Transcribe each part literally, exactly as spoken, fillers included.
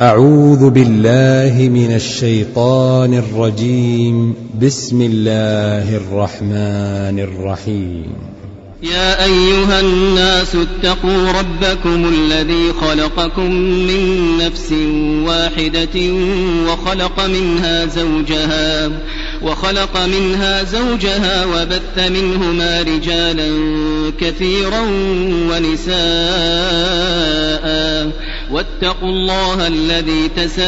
أعوذ بالله من الشيطان الرجيم. بسم الله الرحمن الرحيم. يا أيها الناس اتقوا ربكم الذي خلقكم من نفس واحدة وخلق منها زوجها وخلق منها زوجها وبث منهما رجالا كثيرا ونساء واتقوا الله الذي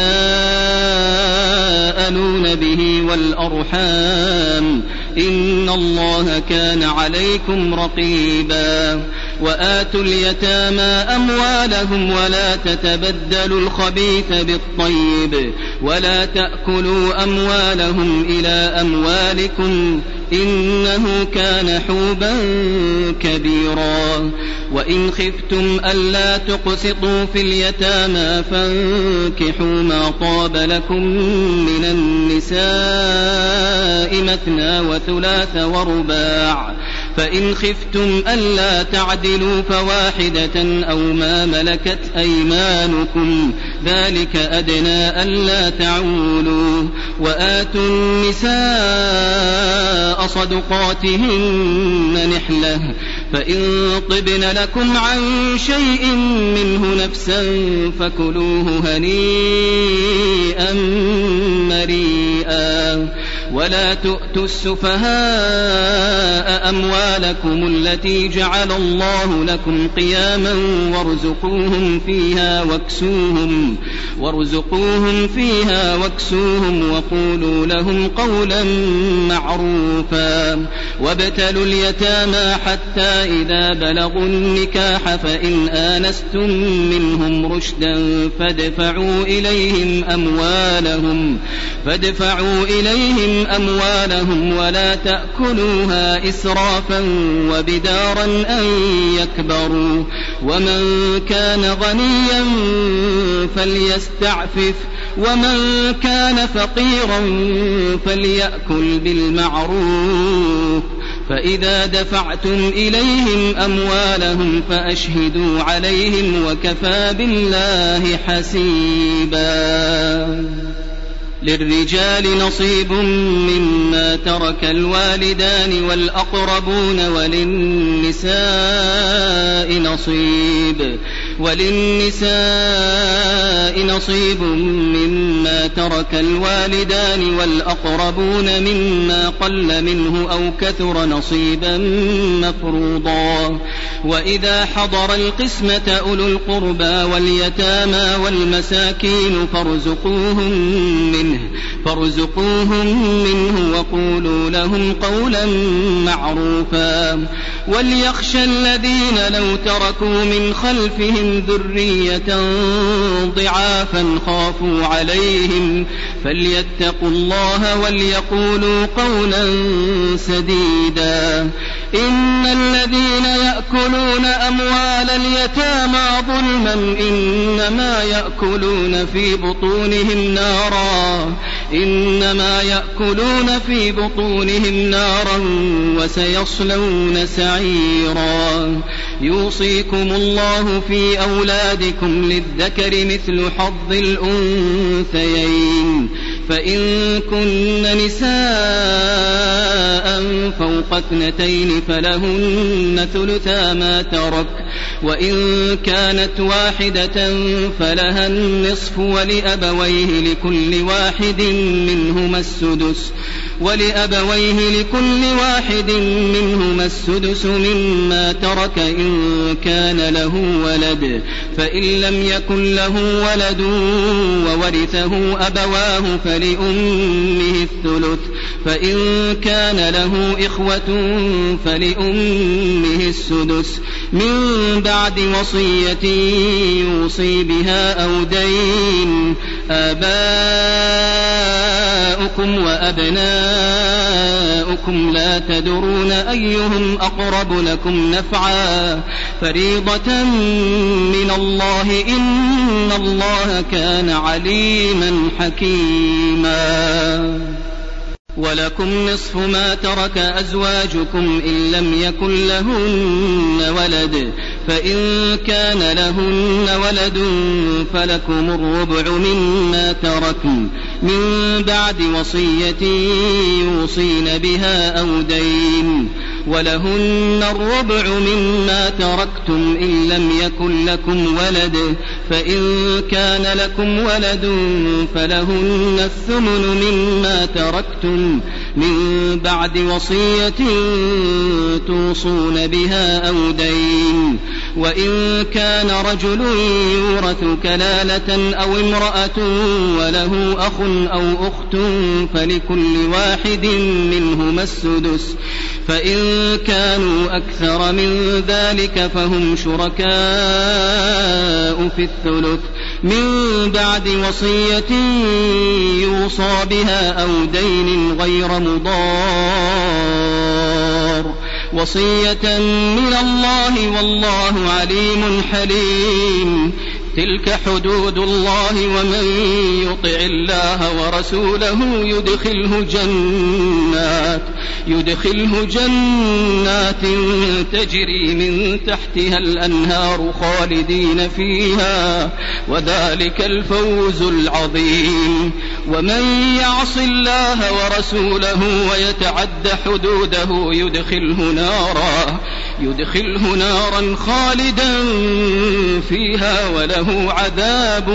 تساءلون به والأرحام إن الله كان عليكم رقيبا. وآتوا اليتامى أموالهم ولا تتبدلوا الخبيث بالطيب ولا تأكلوا أموالهم إلى أموالكم إنه كان حوبا كبيرا. وإن خفتم ألا تقسطوا في اليتامى فانكحوا ما طاب لكم من النساء مثنى وثلاث ورباع فإن خفتم ألا تعدلوا فواحدة أو ما ملكت أيمانكم ذلك أدنى ألا تعولوا. وآتوا النساء صدقاتهن نحلة فإن طبن لكم عن شيء منه نفسا فكلوه هنيئا مريئا. ولا تؤتوا السفهاء أموالكم التي جعل الله لكم قياما وارزقوهم فيها واكسوهم وارزقوهم فيها واكسوهم وقولوا لهم قولا معروفا. وابتلوا اليتامى حتى إذا بلغوا النكاح فإن آنستم منهم رشدا فادفعوا إليهم أموالهم فادفعوا إليهم أموالهم ولا تأكلوها إسرافا وبدارا أن يكبروا. ومن كان غنيا فليستعفف ومن كان فقيرا فليأكل بالمعروف. فإذا دفعتم إليهم أموالهم فأشهدوا عليهم وكفى بالله حسيبا. للرجال نصيب مما ترك الوالدان والأقربون وللنساء نصيب وللنساء نصيب مما ترك الوالدان والأقربون مما قل منه أو كثر نصيبا مفروضا. وإذا حضر القسمة أولو القربى واليتامى والمساكين فارزقوهم منه فارزقوهم منه وقولوا لهم قولا معروفا. وليخشى الذين لو تركوا من خلفهم ذرية ضعافا خافوا عليهم فليتقوا الله وليقولوا قولا سديدا. إن الذين يأكلون أموال اليتامى ظلما إنما يأكلون في بطونهم نارا إنما يأكلون في بطونهم نارا وسيصلون سعيرا. يوصيكم الله في أولادكم للذكر مثل حظ الأنثيين فإن كن نساء فوق اثنتين فلهن ثلثا ما ترك وإن كانت واحدة فلها النصف ولأبويه لكل واحد منهما السدس ولأبويه لكل واحد منهما السدس مما ترك إن كان له ولد فإن لم يكن له ولد وورثه أبواه فلأمه الثلث فإن كان له إخوة فلأمه السدس من بعد وصية يوصي بها أو دين. آباؤكم وأبناؤكم لا تدرون أيهم أقرب لكم نفعا فريضة من الله إن الله كان عليما حكيما. ولكم نصف ما ترك أزواجكم إن لم يكن لهن ولد فإن كان لهن ولد فلكم الربع مما تركن من بعد وصية يوصين بها أو دين ولهن الربع مما تركتم إن لم يكن لكم ولد فإن كان لكم ولد فلهن الثمن مما تركتم من بعد وصية توصون بها أو دين وإن كان رجل يورث كلالة أو امرأة وله أخ أو أخت فلكل واحد منهما السدس فإن كانوا أكثر من ذلك فهم شركاء في الثلث من بعد وصية يوصى بها أو دين غير مضار وصية من الله والله عليم حليم تلك حدود الله ومن يطع الله ورسوله يدخله جنات يدخله جنات تجري من تحتها الأنهار خالدين فيها وذلك الفوز العظيم ومن يعص الله ورسوله ويتعد حدوده يدخله نارا يدخله نارا خالدا فيها وله عذاب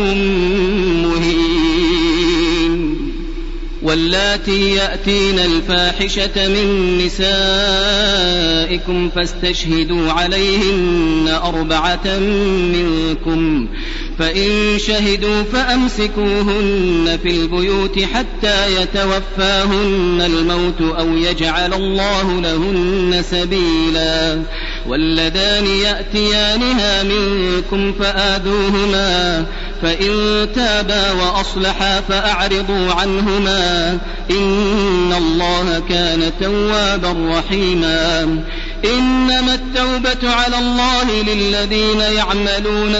مهين واللاتي يأتين الفاحشة من نسائكم فاستشهدوا عليهن أربعة منكم فإن شهدوا فأمسكوهن في البيوت حتى يتوفاهن الموت أو يجعل الله لهن سبيلا واللذان يأتيانها منكم فآذوهما فإن تابا وأصلحا فأعرضوا عنهما إن الله كان توابا رحيما إنما التوبة على الله للذين يعملون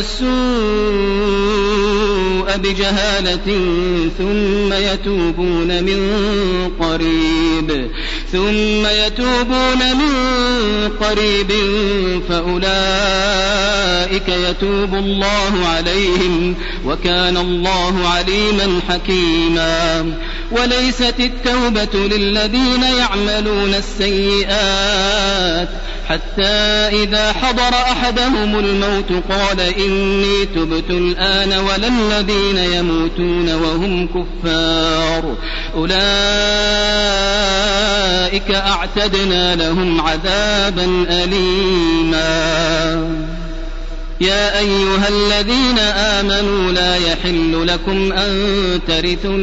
السوء بجهالة ثم يتوبون من قريب ثم يتوبون من قريب فأولئك يتوب الله عليهم وكان الله عليما حكيما وليست التوبة للذين يعملون السيئات حتى إذا حضر أحدهم الموت قال إني تبت الآن ولا الذين يموتون وهم كفار أولئك أعتدنا لهم عذابا أليما يا أيها الذين آمنوا لا يحل لكم أن ترثوا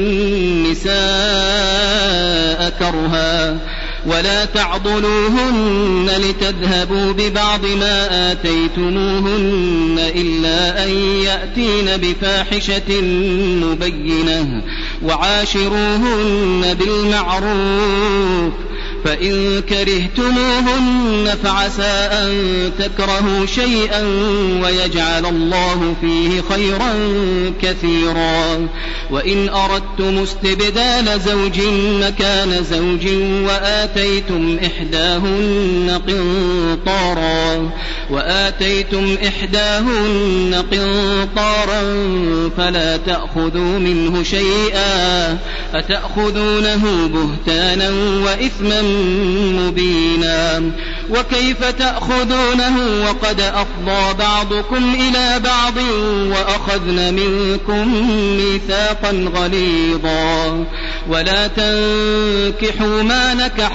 النساء كرها ولا تعضلوهن لتذهبوا ببعض ما آتيتموهن إلا أن يأتين بفاحشة مبينة وعاشروهن بالمعروف فإن كرهتموهن فعسى أن تكرهوا شيئا ويجعل الله فيه خيرا كثيرا وإن أردتم استبدال زوج مكان زوج وآتيتم إحداهن قنطارا وآتيتم إحداهن قنطارا فلا تأخذوا منه شيئا أتأخذونه بهتانا وإثما مبينا وكيف تأخذونه وقد أفضى بعضكم إلى بعض وأخذن منكم ميثاقا غليظا ولا تنكحوا ما نكح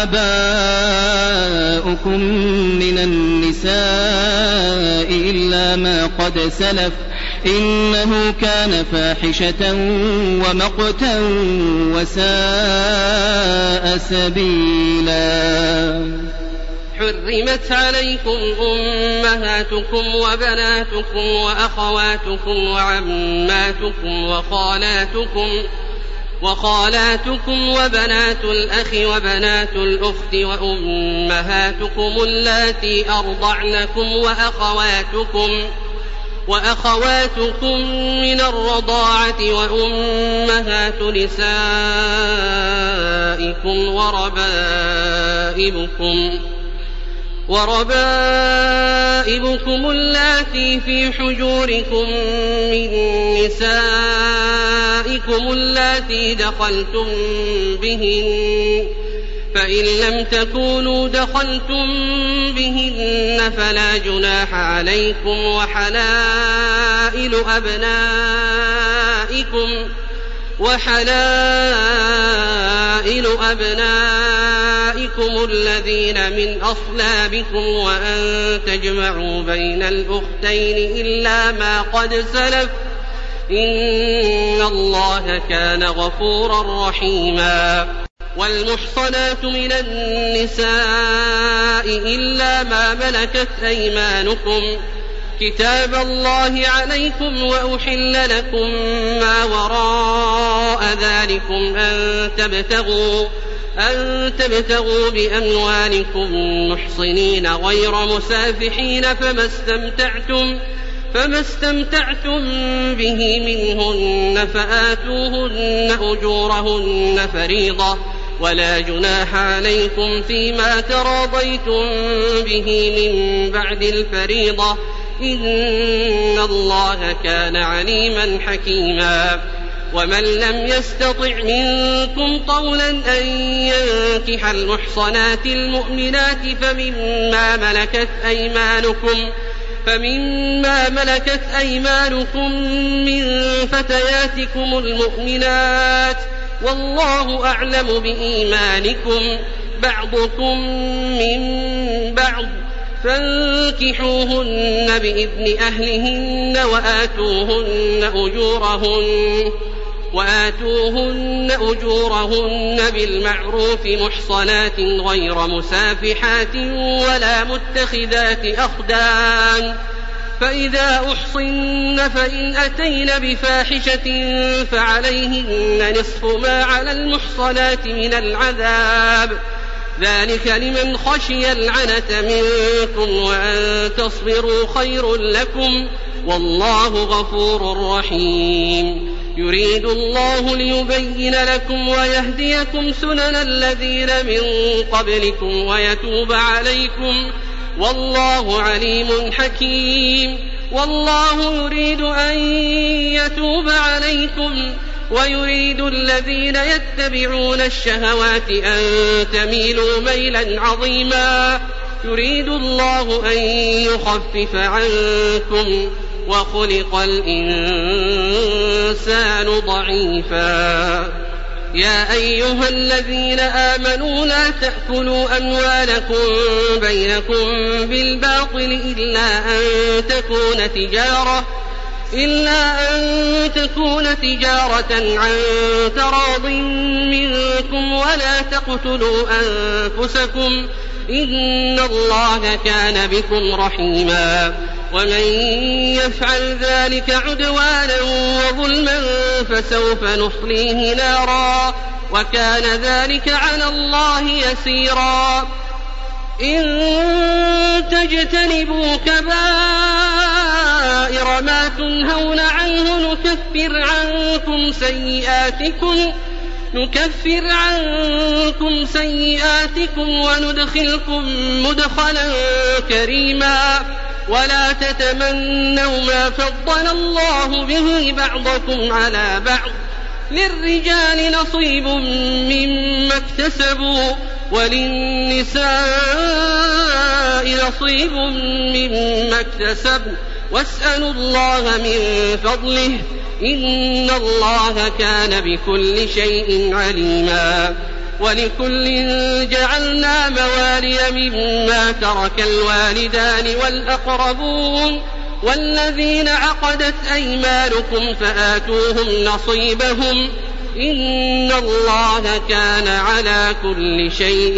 آباؤكم من النساء إلا ما قد سلف إنه كان فاحشة ومقتا وساء سبيلا حرمت عليكم أمهاتكم وبناتكم وأخواتكم وعماتكم وخالاتكم وخالاتكم وبنات الأخ وبنات الأخت وأمهاتكم اللاتي أرضعنكم وأخواتكم وأخواتكم من الرضاعة وأمهات نسائكم وربائبكم وربائبكم اللاتي في حجوركم من نسائكم اللاتي دخلتم بهن فإن لم تكونوا دخلتم بهن فلا جناح عليكم وحلائل أبنائكم وحلائل أبنائكم الذين من أصلابكم وأن تجمعوا بين الأختين إلا ما قد سلف إن الله كان غفورا رحيما. والمحصنات من النساء إلا ما ملكت أيمانكم كتاب الله عليكم وأحل لكم ما وراء ذلكم أن تبتغوا, أن تبتغوا بأموالكم محصنين غير مسافحين فما استمتعتم, فما استمتعتم به منهن فآتوهن أجورهن فريضة ولا جناح عليكم فيما تراضيتم به من بعد الفريضة إن الله كان عليما حكيما. ومن لم يستطع منكم طولا أن ينكح المحصنات المؤمنات فمما ملكت أيمانكم فمما ملكت أيمانكم من فتياتكم المؤمنات والله أعلم بإيمانكم بعضكم من بعض فانكحوهن بإذن أهلهن وآتوهن أجورهن, وآتوهن أجورهن بالمعروف محصنات غير مسافحات ولا متخذات أخدان فإذا أحصن فإن أتين بفاحشة فعليهن نصف ما على المحصنات من العذاب ذلك لمن خشي العنة منكم وأن تصبروا خير لكم والله غفور رحيم. يريد الله ليبين لكم ويهديكم سنن الذين من قبلكم ويتوب عليكم والله عليم حكيم. والله يريد أن يتوب عليكم ويريد الذين يتبعون الشهوات أن تميلوا ميلا عظيما. يريد الله أن يخفف عنكم وخلق الإنسان ضعيفا. يا أيها الذين آمنوا لا تأكلوا أموالكم بينكم بالباطل إلا أن تكون تجارة إلا أن تكون تجارة عن تراض منكم ولا تقتلوا أنفسكم إن الله كان بكم رحيما. ومن يفعل ذلك عدوانا وظلما فسوف نصليه نارا وكان ذلك على الله يسيرا. إن تجتنبوا كبائر ما تنهون عنه نكفر عنكم سيئاتكم نكفر عنكم سيئاتكم وندخلكم مدخلا كريما. ولا تتمنوا ما فضل الله به بعضكم على بعض للرجال نصيب مما اكتسبوا وللنساء نصيب مما اكتسبن واسألوا الله من فضله إن الله كان بكل شيء عليما. ولكل جعلنا موالي مما ترك الوالدان والأقربون والذين عقدت أيمانكم فآتوهم نصيبهم إن الله كان على كل شيء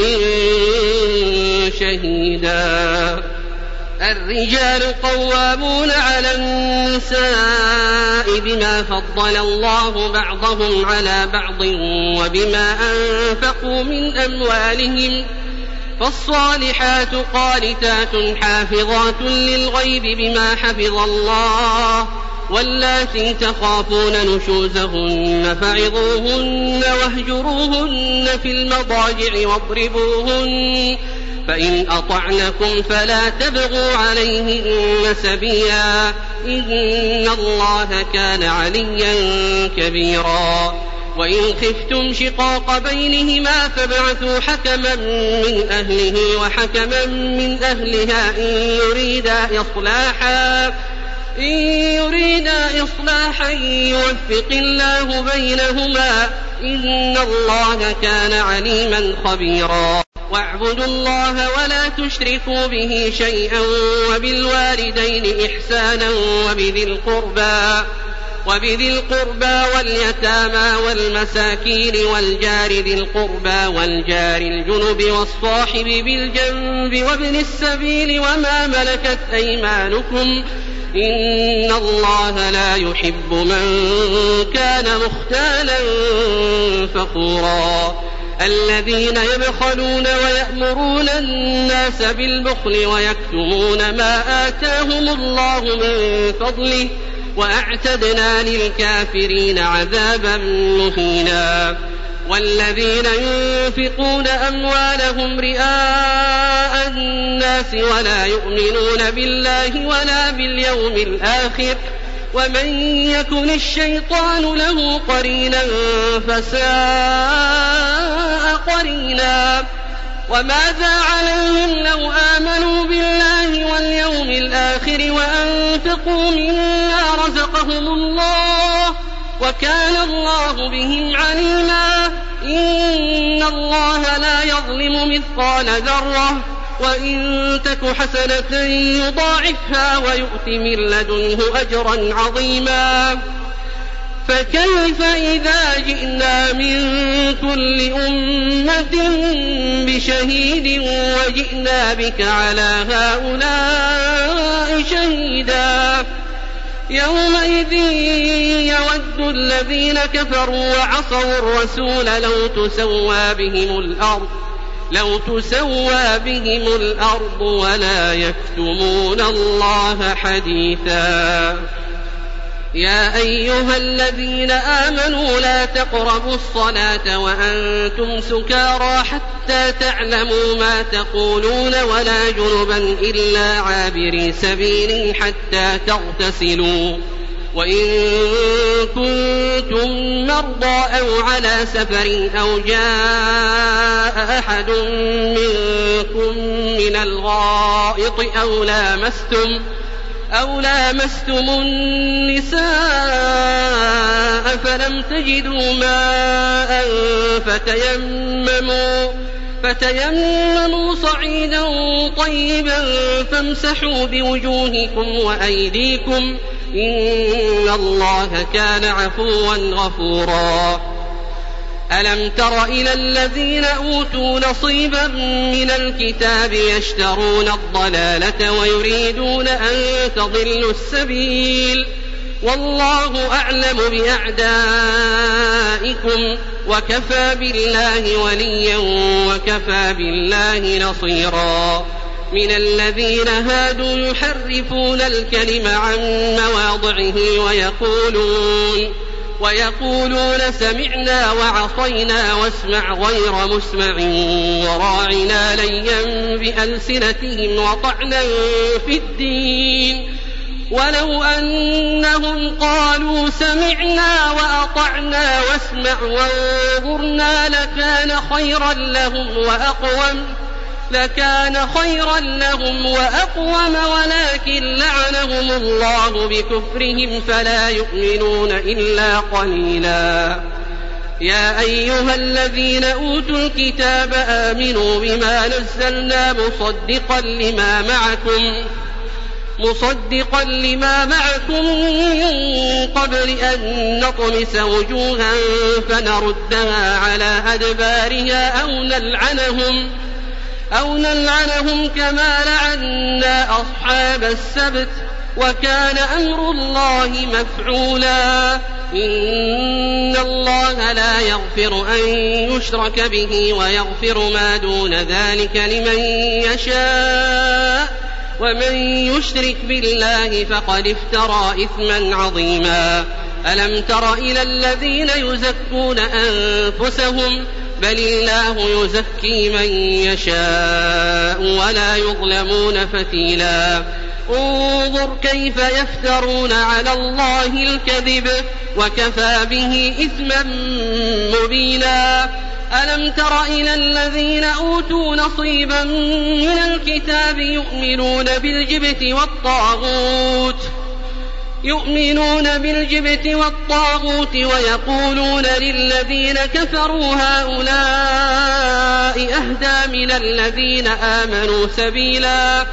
شهيدا. الرجال قوامون على النساء بما فضل الله بعضهم على بعض وبما أنفقوا من أموالهم فالصالحات قانتات حافظات للغيب بما حفظ الله واللاتي تخافون نشوزهن فعظوهن واهجروهن في المضاجع واضربوهن فإن أطعنكم فلا تبغوا عليهن سبيلا إن الله كان عليا كبيرا وإن خفتم شقاق بينهما فابعثوا حكما من أهله وحكما من أهلها إن يريدا إصلاحا إن يريدا إصلاحا يوفق الله بينهما إن الله كان عليما خبيرا واعبدوا الله ولا تشركوا به شيئا وبالوالدين إحسانا وبذي القربى وبذي القربى واليتامى والمساكين والجار ذي القربى والجار الجنب والصاحب بالجنب وابن السبيل وما ملكت أيمانكم إن الله لا يحب من كان مختالا فخورا الذين يبخلون ويأمرون الناس بالبخل ويكتمون ما آتاهم الله من فضله وأعتدنا للكافرين عذابا مهينا والذين ينفقون أموالهم رئاء الناس ولا يؤمنون بالله ولا باليوم الآخر ومن يكن الشيطان له قرينا فساء قرينا وماذا عليهم لو آمنوا بالله واليوم الآخر وأنفقوا مما رزقهم الله وكان الله بهم عليما إن الله لا يظلم مثقال ذرة وإن تك حسنة يضاعفها ويؤت من لدنه أجرا عظيما فكيف إذا جئنا من كل أمة بشهيد وجئنا بك على هؤلاء شهيدا يومئذ يود الذين كفروا وعصوا الرسول لو تسوى بهم الأرض لو تسوى بهم الأرض ولا يكتمون الله حديثا يا أيها الذين آمنوا لا تقربوا الصلاة وأنتم سكارى حتى تعلموا ما تقولون ولا جنبا إلا عابري سبيل حتى تغتسلوا وإن كنتم مرضى أو على سفر أو جاء أحد منكم من الغائط أو لامستم أو لامستم النساء فلم تجدوا ماء فتيمموا, فتيمموا صعيدا طيبا فامسحوا بوجوهكم وأيديكم إن الله كان عفوا غفورا ألم تر إلى الذين أوتوا نصيبا من الكتاب يشترون الضلالة ويريدون أن تضلوا السبيل والله أعلم بأعدائكم وكفى بالله وليا وكفى بالله نصيرا من الذين هادوا يحرفون الكلم عن مواضعه ويقولون ويقولون سمعنا وعصينا واسمع غير مسمع وراعنا ليا بألسنتهم وطعنا في الدين ولو أنهم قالوا سمعنا وأطعنا واسمع وانظرنا لكان خيرا لهم وأقوم لكان خيرا لهم وأقوم ولكن لعنهم الله بكفرهم فلا يؤمنون إلا قليلا يا أيها الذين أوتوا الكتاب آمنوا بما نزلنا مصدقا لما معكم مصدقا لما معكم من قبل أن نطمس وجوها فنردها على أدبارها أو نلعنهم أو نلعنهم كما لعنا أصحاب السبت وكان أمر الله مفعولا إن الله لا يغفر أن يشرك به ويغفر ما دون ذلك لمن يشاء ومن يشرك بالله فقد افترى إثما عظيما ألم تر إلى الذين يزكون أنفسهم بل الله يزكي من يشاء ولا يظلمون فتيلا انظر كيف يفترون على الله الكذب وكفى به إثما مبينا ألم تر إلى الذين أوتوا نصيبا من الكتاب يؤمنون بالجبت والطاغوت يؤمنون بالجبت والطاغوت ويقولون للذين كفروا هؤلاء أهدى من الذين آمنوا سبيلا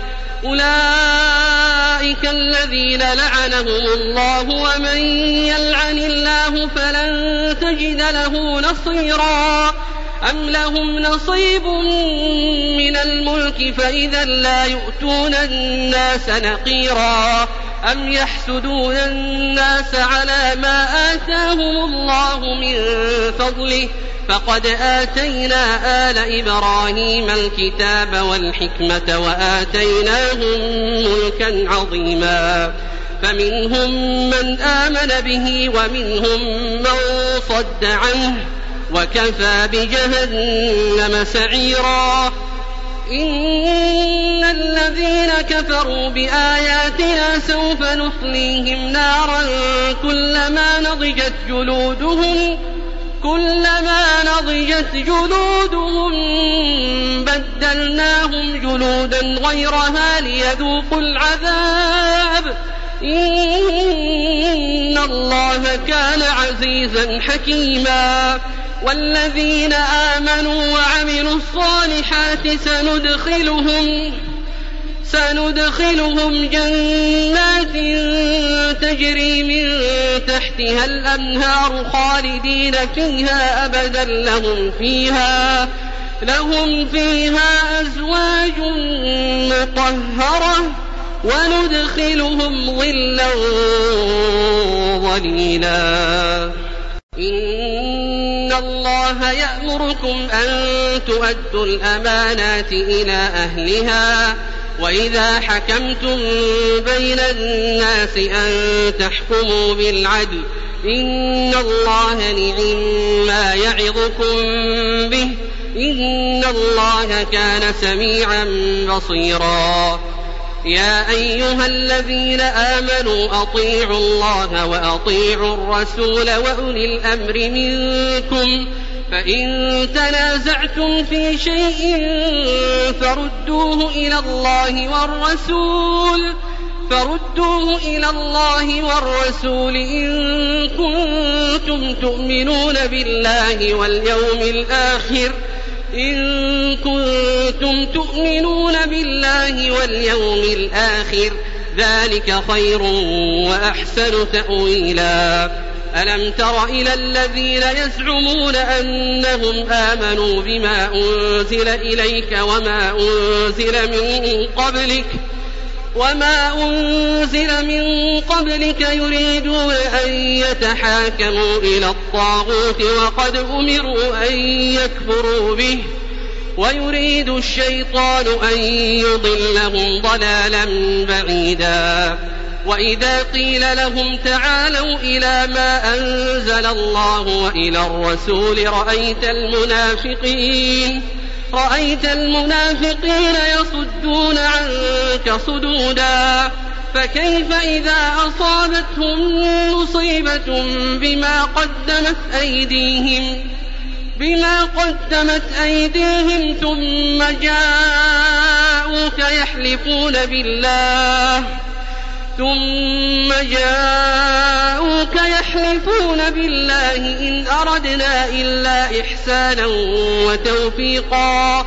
أولئك الذين لعنهم الله ومن يلعن الله فلن تجد له نصيرا أم لهم نصيب من الملك فإذا لا يؤتون الناس نقيرا أم يحسدون الناس على ما آتاهم الله من فضله فقد آتينا آل إبراهيم الكتاب والحكمة وآتيناهم ملكا عظيما فمنهم من آمن به ومنهم من صد عنه وكفى بجهنم سعيرا إن الذين كفروا بآياتنا سوف نصليهم نارا كلما نضجت جلودهم كلما نضجت جلودهم بدلناهم جلودا غيرها ليذوقوا العذاب إن الله كان عزيزا حكيما والذين آمنوا وعملوا الصالحات سندخلهم سندخلهم جنات تجري من تحتها الأنهار خالدين فيها أبدا لهم فيها لهم فيها أزواج مطهرة وندخلهم ظلا ظليلا إن الله يأمركم أن تؤدوا الأمانات إلى أهلها وإذا حكمتم بين الناس أن تحكموا بالعدل إن الله نعم ما يعظكم به إن الله كان سميعا بصيرا يا أيها الذين آمنوا أطيعوا الله وأطيعوا الرسول وأولي الأمر منكم فإن تنازعتم في شيء فردوه إلى الله والرسول فردوه إلى الله والرسول إن كنتم تؤمنون بالله واليوم الآخر إن كنتم تؤمنون بالله واليوم الآخر ذلك خير وأحسن تأويلا ألم تر إلى الذين يزعمون أنهم آمنوا بما أنزل إليك وما أنزل من قبلك وما أنزل من قبلك يريدون أن يتحاكموا إلى الطاغوت وقد أمروا أن يكفروا به ويريد الشيطان أن يضلهم ضلالا بعيدا وإذا قيل لهم تعالوا إلى ما أنزل الله وإلى الرسول رأيت المنافقين رأيت المنافقين يصدون عنك صدودا فكيف إذا أصابتهم مصيبة بما قدمت أيديهم بما قدمت أيديهم ثم جاءوك يحلفون بالله ثم جاءوك يحلفون بالله إن أردنا إلا إحسانا وتوفيقا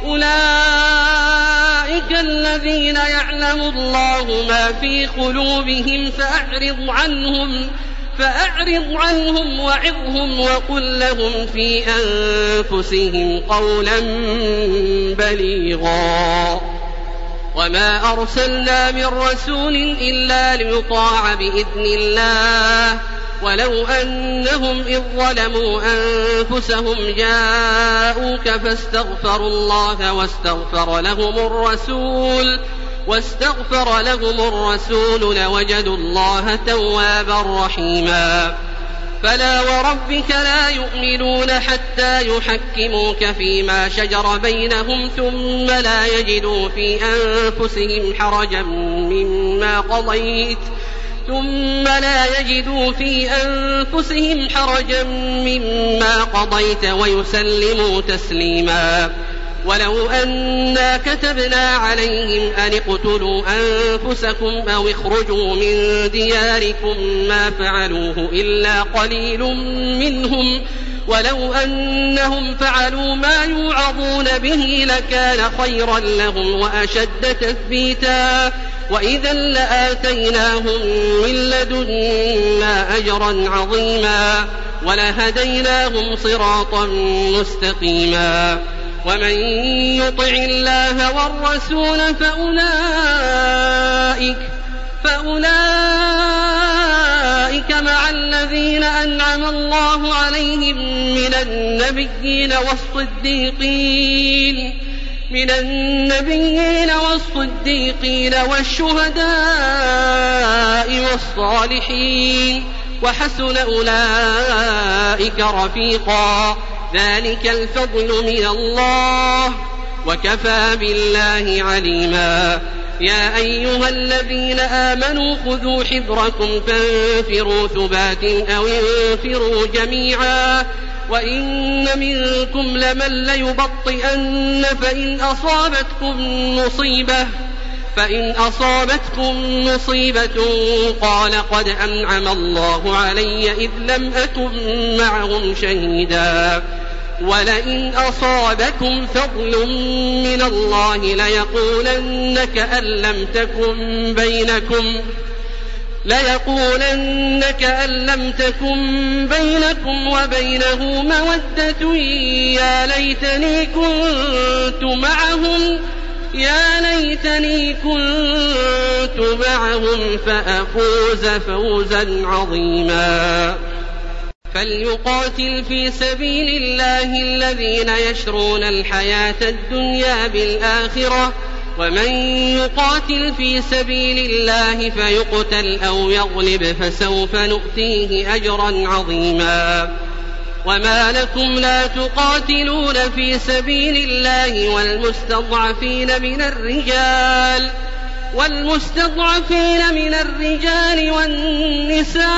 أولئك الذين يعلم الله ما في قلوبهم فأعرض عنهم فأعرض عنهم وعظهم وقل لهم في أنفسهم قولا بليغا وما أرسلنا من رسول إلا ليطاع بإذن الله ولو أنهم إذ ظلموا أنفسهم جاءوك فاستغفروا الله واستغفر لهم الرسول واستغفر لهم الرسول لوجدوا الله توابا رحيما فلا وربك لا يؤمنون حتى يحكموك فيما شجر بينهم ثم لا يجدوا في أنفسهم حرجا مما قضيت ثم لا يجدوا في أنفسهم حرجا مما قضيت ويسلموا تسليما. ولو أنا كتبنا عليهم أن اقتلوا أنفسكم أو اخرجوا من دياركم ما فعلوه إلا قليل منهم ولو أنهم فعلوا ما يوعظون به لكان خيرا لهم وأشد تثبيتا وإذا لآتيناهم من لدنا أجرا عظيما ولهديناهم صراطا مستقيما. ومن يطع الله والرسول فأولئك, فأولئك مع الذين أنعم الله عليهم من النبيين والصديقين من النبيين والصديقين والشهداء والصالحين وحسن أولئك رفيقا. ذلك الفضل من الله وكفى بالله عليما. يا أيها الذين آمنوا خذوا حذركم فانفروا ثبات أو انفروا جميعا وإن منكم لمن ليبطئن فإن أصابتكم مصيبة فإن أصابتكم مصيبة قال قد أنعم الله علي إذ لم أكن معهم شهيدا ولئن أصابكم فضل من الله ليقولن كأن لم تكن بينكم ليقولن كأن لم تكن بينكم وبينه مودة يا ليتني كنت معهم يا ليتني كنت معهم فأفوز فوزا عظيما. فليقاتل في سبيل الله الذين يشرون الحياة الدنيا بالآخرة ومن يقاتل في سبيل الله فيقتل أو يغلب فسوف نؤتيه أجرا عظيما. وما لكم لا تقاتلون في سبيل الله والمستضعفين من الرجال والمستضعفين من الرجال والنساء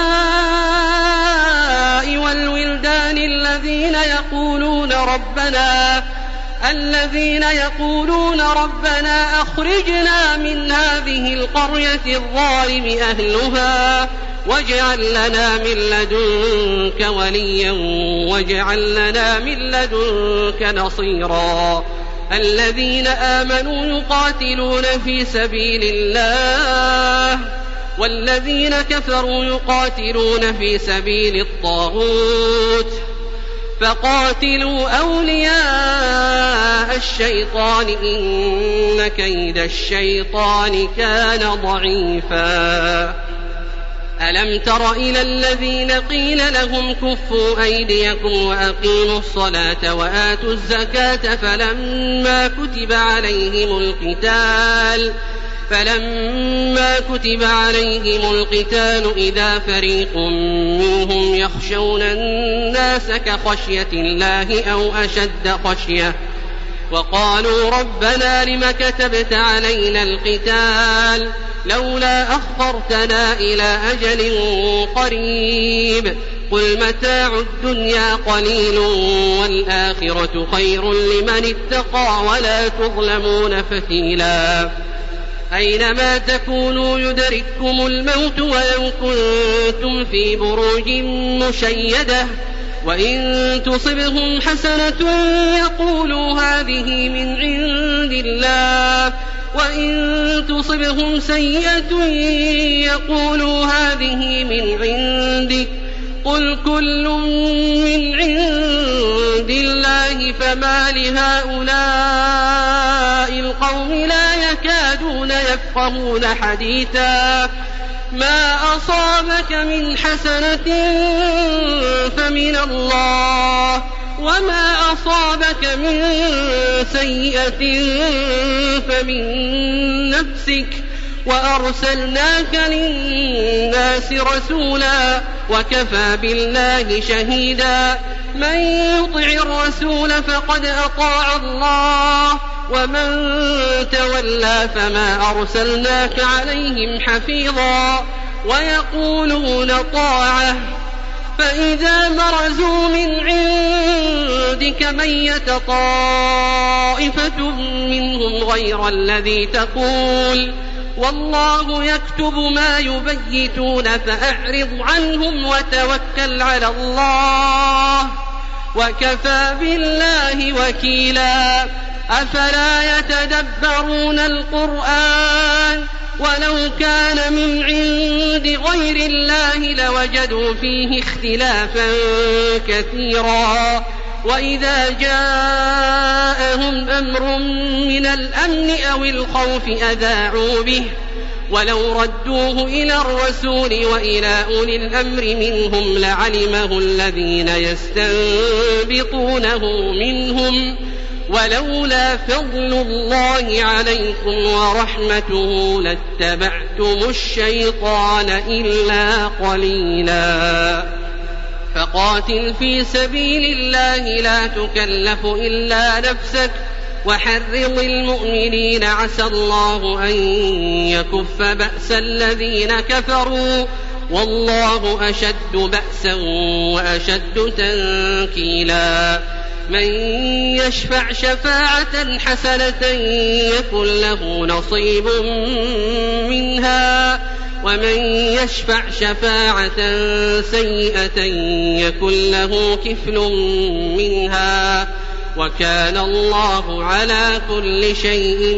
والولدان الذين يقولون ربنا الذين يقولون ربنا أخرجنا من هذه القرية الظالم أهلها واجعل لنا من لدنك وليا واجعل لنا من لدنك نصيرا. الذين آمنوا يقاتلون في سبيل الله والذين كفروا يقاتلون في سبيل الطاغوت فقاتلوا أولياء الشيطان إن كيد الشيطان كان ضعيفا. ألم تر إلى الذين قيل لهم كفوا أيديكم وأقيموا الصلاة وآتوا الزكاة فلما كتب عليهم القتال فلما كتب عليهم القتال إذا فريق منهم يخشون الناس كخشية الله أو أشد خشية وقالوا ربنا لم كتبت علينا القتال لولا أخرتنا إلى أجل قريب قل متاع الدنيا قليل والآخرة خير لمن اتقى ولا تظلمون فتيلا. أينما تكونوا يدرككم الموت ولو كنتم في بروج مشيدة وإن تصبهم حسنة يقولوا هذه من عند الله وإن تصبهم سيئة يقولوا هذه من عندك قل كل من عند الله فما لهؤلاء القوم لا يكادون يفقهون حديثا. ما أصابك من حسنة فمن الله وما أصابك من سيئة فمن نفسك وأرسلناك للناس رسولا وكفى بالله شهيدا من يطع الرسول فقد أطاع الله ومن تولى فما أرسلناك عليهم حفيظا ويقولون طاعة فإذا برزوا من عندك ميت طائفة منهم غير الذي تقول والله يكتب ما يبيتون فأعرض عنهم وتوكل على الله وكفى بالله وكيلا أفلا يتدبرون القرآن ولو كان من عند غير الله لوجدوا فيه اختلافا كثيرا وإذا جاءهم أمر من الأمن أو الخوف أذاعوا به ولو ردوه إلى الرسول وإلى أولي الأمر منهم لعلمه الذين يستنبطونه منهم ولولا فضل الله عليكم ورحمته لاتبعتم الشيطان إلا قليلا فقاتل في سبيل الله لا تكلف إلا نفسك وحرض المؤمنين عسى الله أن يكف بأس الذين كفروا والله أشد بأسا وأشد تنكيلا من يشفع شفاعة حسنة يكن له نصيب منها ومن يشفع شفاعة سيئة يكن له كفل منها وكان الله على كل شيء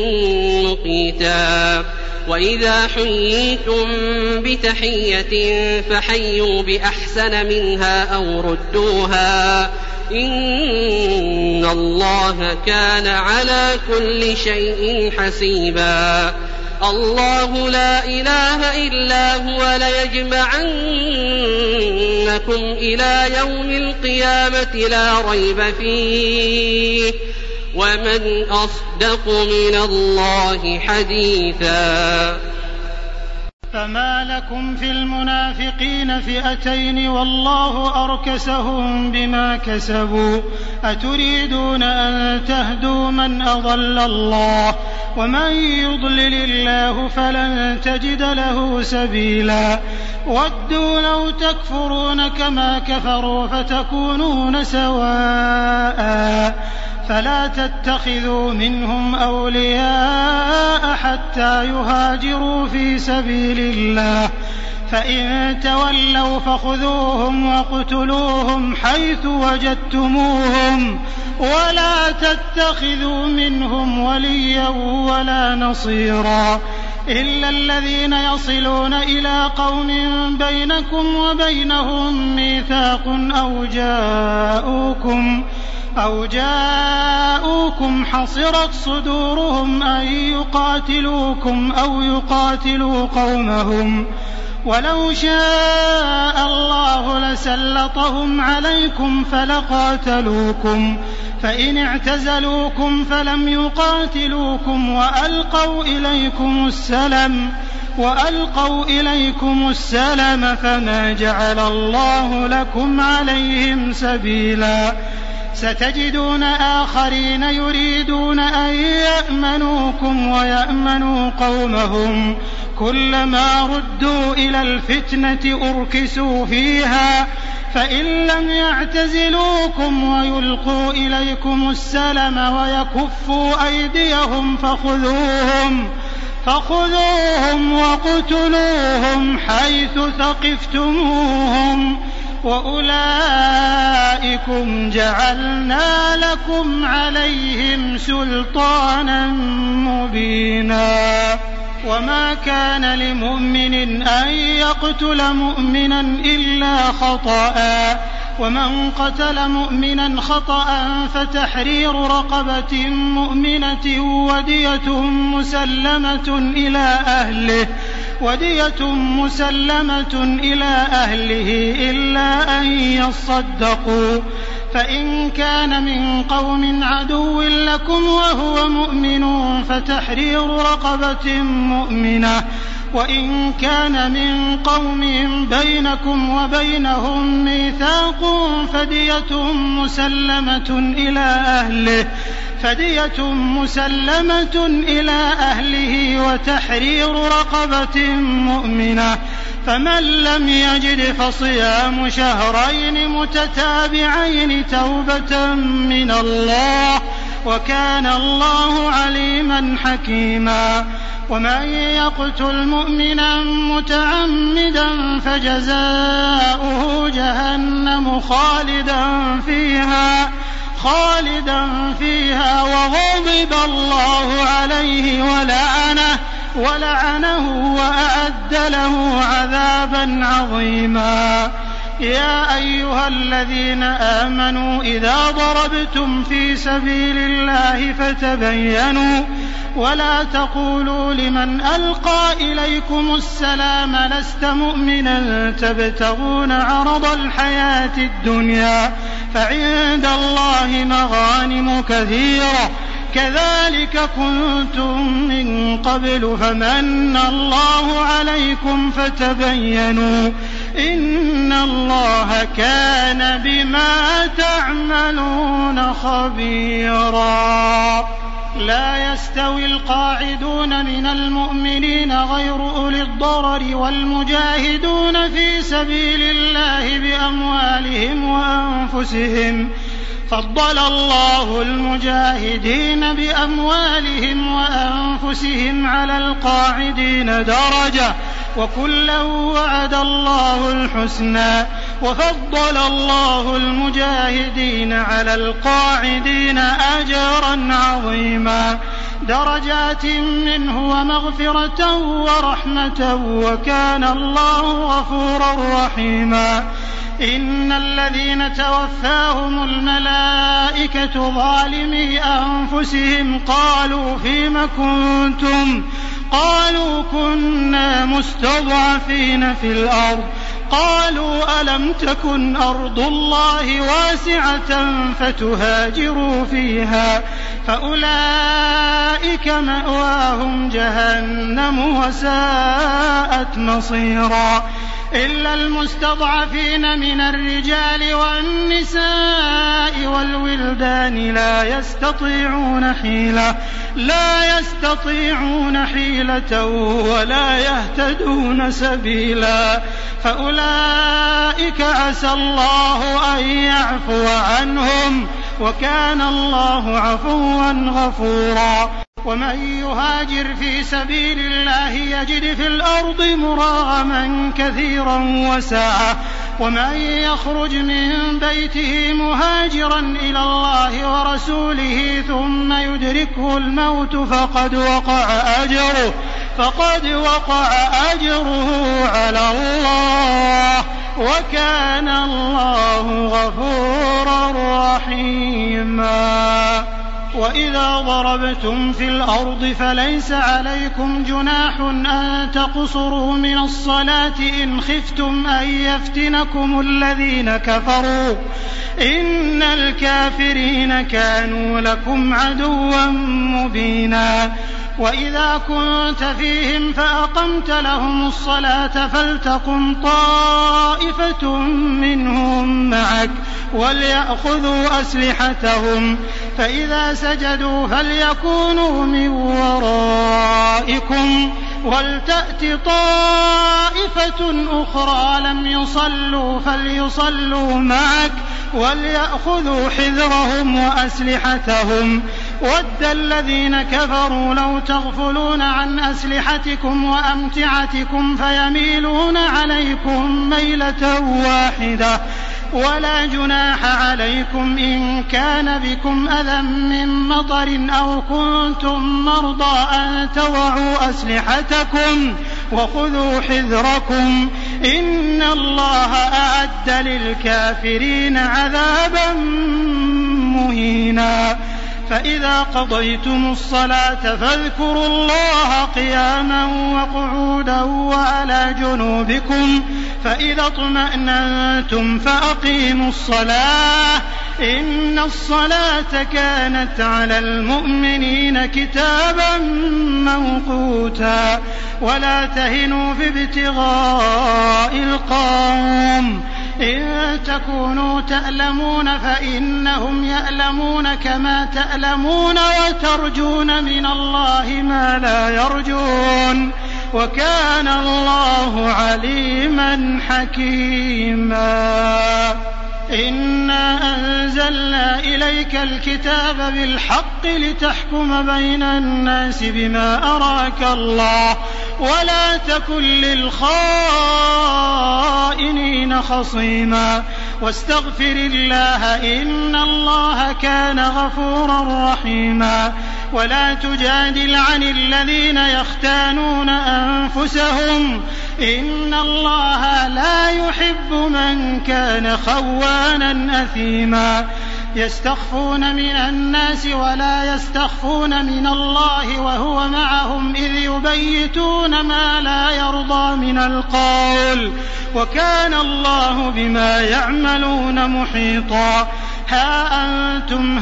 مقيتا وإذا حييتم بتحية فحيوا بأحسن منها أو ردوها إن الله كان على كل شيء حسيبا الله لا إله إلا هو ليجمعنكم إلى يوم القيامة لا ريب فيه ومن أصدق من الله حديثا فما لكم في المنافقين فئتين والله أركسهم بما كسبوا أتريدون أن تهدوا من أضل الله ومن يضلل الله فلن تجد له سبيلا ودوا لو تكفرون كما كفروا فتكونون سواء فلا تتخذوا منهم أولياء حتى يهاجروا في سبيل الله فإن تولوا فخذوهم واقتلوهم حيث وجدتموهم ولا تتخذوا منهم وليا ولا نصيرا إلا الذين يصلون إلى قوم بينكم وبينهم ميثاق أو جاءوكم أو جاءوكم حصرت صدورهم أن يقاتلوكم أو يقاتلوا قومهم ولو شاء الله لسلطهم عليكم فلقاتلوكم فإن اعتزلوكم فلم يقاتلوكم وألقوا إليكم السلم وألقوا إليكم السلم فما جعل الله لكم عليهم سبيلا ستجدون آخرين يريدون أن يأمنوكم ويأمنوا قومهم كلما ردوا إلى الفتنة أركسوا فيها فإن لم يعتزلوكم ويلقوا إليكم السلم ويكفوا أيديهم فخذوهم فخذوهم وقتلوهم حيث ثقفتموهم وأولئكم جعلنا لكم عليهم سلطانا مبينا وما كان لمؤمن أن يقتل مؤمنا إلا خطأ ومن قتل مؤمنا خطأ فتحرير رقبة مؤمنة ودية مسلمة إلى أهله ودية مسلمة إلى أهله إلا أن يصدقوا، فإن كان من قوم عدو لكم وهو مؤمن فتحرير رقبة مؤمنة، وإن كان من قوم بينكم وبينهم ميثاق فدية مسلمة إلى أهله فدية مسلمة إلى أهله وتحرير رقبة مؤمنة، فمن لم يجد فصيام شهرين متتابعين توبة من الله، وكان الله عليما حكيما. ومن يقتل مؤمنا متعمدا فجزاؤه جهنم خالدا فيها خالدا فيها وغضب الله عليه ولعنه ولعنه وأعد له عذابا عظيما. يا أيها الذين آمنوا إذا ضربتم في سبيل الله فتبينوا ولا تقولوا لمن ألقى إليكم السلام لست مؤمنا تبتغون عرض الحياة الدنيا فعند الله مغانم كثيرة كذلك كنتم من قبل فمن الله عليكم فتبينوا إن الله كان بما تعملون خبيرا. لا يستوي القاعدون من المؤمنين غير أولي الضرر والمجاهدون في سبيل الله بأموالهم وأنفسهم، فضل الله المجاهدين بأموالهم وأنفسهم على القاعدين درجة وكلا وعد الله الحسنى، وفضل الله المجاهدين على القاعدين أجرا عظيما درجات منه ومغفرة ورحمة وكان الله غفورا رحيما. إن الذين توفاهم الملائكة ظالمي أنفسهم قالوا فيم كنتم قالوا كنا مستضعفين في الأرض قالوا ألم تكن أرض الله واسعة فتهاجروا فيها فأولئك مأواهم جهنم وساءت مصيرا. إلا المستضعفين من الرجال والنساء والولدان لا يستطيعون حيلة لا يستطيعون حيلة ولا يهتدون سبيلا فأولئك عسى الله أن يعفو عنهم وكان الله عفوا غفورا. ومن يهاجر في سبيل الله يجد في الأرض مراغما كثيرا وسعة ومن يخرج من بيته مهاجرا إلى الله ورسوله ثم يدركه الموت فقد وقع أجره فقد وقع أجره على الله وكان الله غفورا رحيما. وإذا ضربتم في الأرض فليس عليكم جناح أن تقصروا من الصلاة إن خفتم أن يفتنكم الذين كفروا إن الكافرين كانوا لكم عدوا مبينا. وإذا كنت فيهم فأقمت لهم الصلاة فلتقم طائفة منهم معك وليأخذوا أسلحتهم فإذا سجدوا فليكونوا من ورائكم ولتأت طائفة أخرى لم يصلوا فليصلوا معك وليأخذوا حذرهم وأسلحتهم ود الذين كفروا لو تغفلون عن أسلحتكم وأمتعتكم فيميلون عليكم ميلة واحدة ولا جناح عليكم إن كان بكم أذى من مطر أو كنتم مرضى أن تضعوا أسلحتكم وخذوا حذركم إن الله أعد للكافرين عذابا مهينا. فإذا قضيتم الصلاة فاذكروا الله قياما وقعودا وعلى جنوبكم فإذا اطمأننتم فأقيموا الصلاة إن الصلاة كانت على المؤمنين كتابا موقوتا ولا تهنوا في ابتغاء القوم إن تكونوا تألمون فإنهم يألمون كما تألمون وترجون من الله ما لا يرجون وكان الله عليما حكيما إنا أنزلنا إليك الكتاب بالحق لتحكم بين الناس بما أراك الله ولا تكن للخائنين خصيما واستغفر الله إن الله كان غفورا رحيما ولا تجادل عن الذين يختانون أنفسهم إن الله لا يحب من كان خوانا أثيما يستخفون من الناس ولا يستخفون من الله وهو معهم إذ يبيتون ما لا يرضى من القول وكان الله بما يعملون محيطا ها أنتم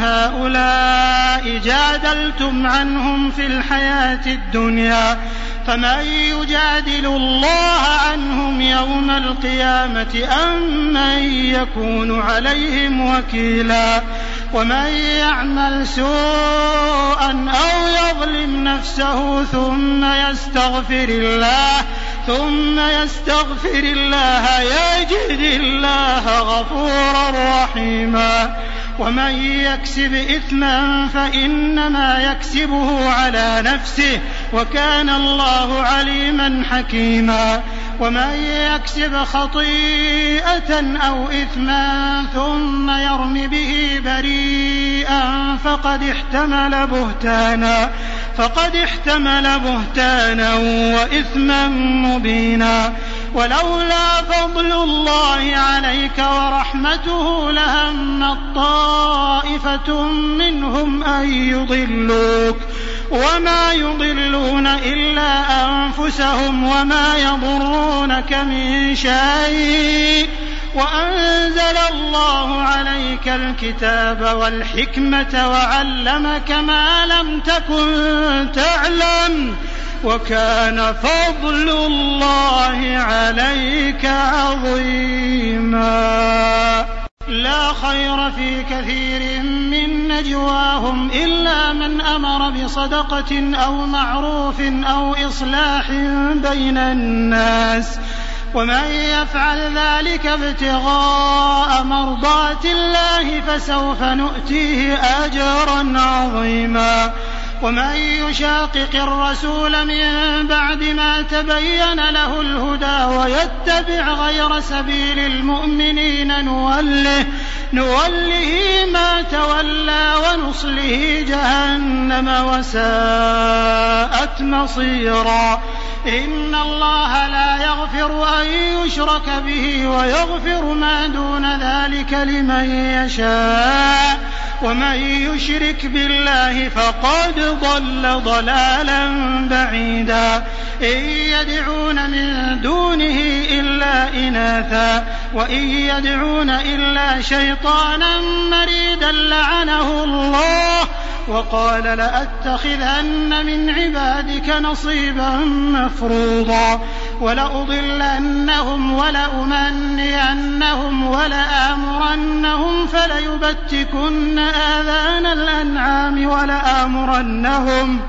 هؤلاء جادلتم عنهم في الحياة الدنيا فمن يجادل الله عنهم يوم القيامة أم من يكون عليهم وكيلا ومن يعمل سوءا أو يظلم نفسه ثم يستغفر الله ثم يستغفر الله يجد الله غفورا رحيما ومن يكسب إثما فإنما يكسبه على نفسه وكان الله عليما حكيما ومن يكسب خطيئة أو إثما ثم يرم به بريئا فقد احتمل بهتانا فقد احتمل بهتانا وإثما مبينا ولولا فضل الله عليك ورحمته لهمت طائفة منهم أن يضلوك وما يضلون إلا أنفسهم وما يضرونك من شيء وأنزل الله عليك الكتاب والحكمة وعلمك ما لم تكن تعلم وكان فضل الله عليك عظيما لا خير في كثير من نجواهم إلا من أمر بصدقة أو معروف أو إصلاح بين الناس ومن يفعل ذلك ابتغاء مرضات الله فسوف نؤتيه أجرا عظيما ومن يشاقق الرسول من بعد ما تبين له الهدى ويتبع غير سبيل المؤمنين نوله, نوله ما تولى ونصله جهنم وساءت مصيرا إن الله لا يغفر أن يشرك به ويغفر ما دون ذلك لمن يشاء ومن يشرك بالله فقد ضل ضلالا بعيدا إن يدعون من دونه إلا إناثا وإن يدعون إلا شيطانا مريدا لعنه الله وقال لأتخذن من عبادك نصيبا مفروضا ولأضلنهم ولأمنينهم ولآمرنهم فليبتكن آذان الأنعام ولآمرنهم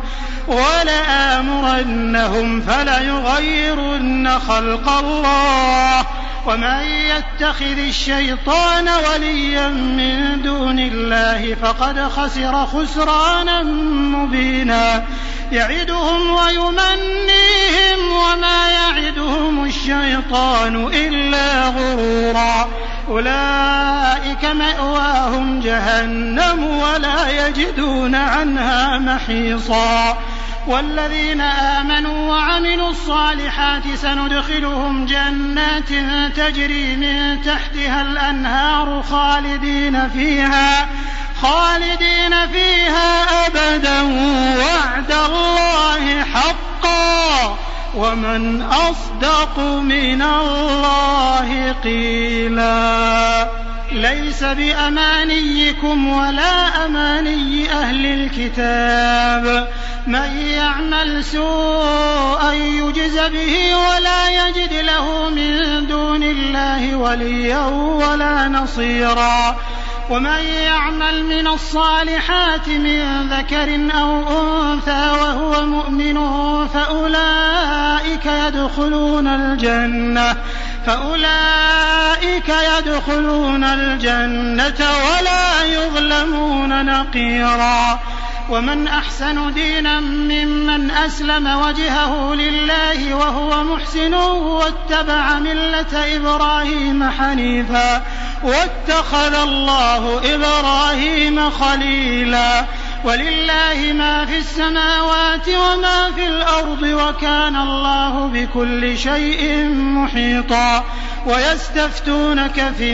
ولآمرنهم فليغيرن خلق الله ومن يتخذ الشيطان وليا من دون الله فقد خسر خسرانا مبينا يعدهم ويمنيهم وما يعدهم الشيطان إلا غرورا أولئك مأواهم جهنم ولا يجدون عنها محيصا والذين آمنوا وعملوا الصالحات سندخلهم جنات تجري من تحتها الأنهار خالدين فيها خالدين فيها أبدا وعد الله حقا ومن أصدق من الله قيلا ليس بأمانيكم ولا أماني أهل الكتاب من يعمل سوءا يجز به ولا يجد له من دون الله وليا ولا نصيرا ومن يعمل من الصالحات من ذكر أو أنثى وهو مؤمن فأولئك يدخلون الجنة فأولئك يدخلون الجنة ولا يظلمون نقيرا ومن أحسن دينا ممن أسلم وجهه لله وهو محسن واتبع ملة إبراهيم حنيفا واتخذ الله إبراهيم خليلا ولله ما في السماوات وما في الأرض وكان الله بكل شيء محيطا ويستفتونك في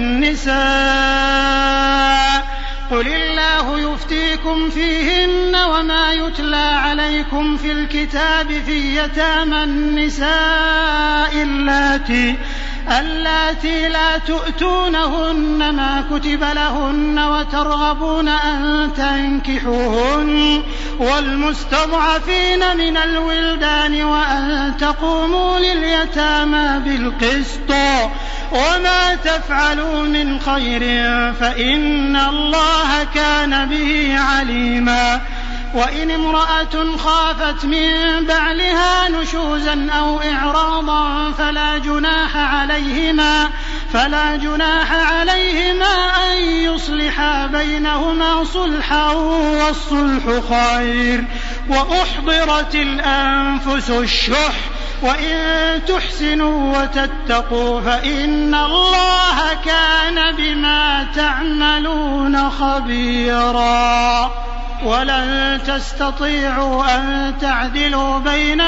النساء قل الله يفتيكم فيهن وما يتلى عليكم في الكتاب في يتامى النساء اللاتي اللاتي لا تؤتونهن ما كتب لهن وترغبون أن تنكحوهن والمستضعفين من الولدان وأن تقوموا لليتامى بالقسط وما تفعلوا من خير فإن الله كان به عليما وإن امرأة خافت من بعلها نشوزا أو إعراضا فلا جناح عليهما فلا جناح عليهما أن يصلحا بينهما صلحا والصلح خير وأحضرت الأنفس الشح وإن تحسنوا وتتقوا فإن الله كان بما تعملون خبيرا ولن تستطيعوا أن تعدلوا بين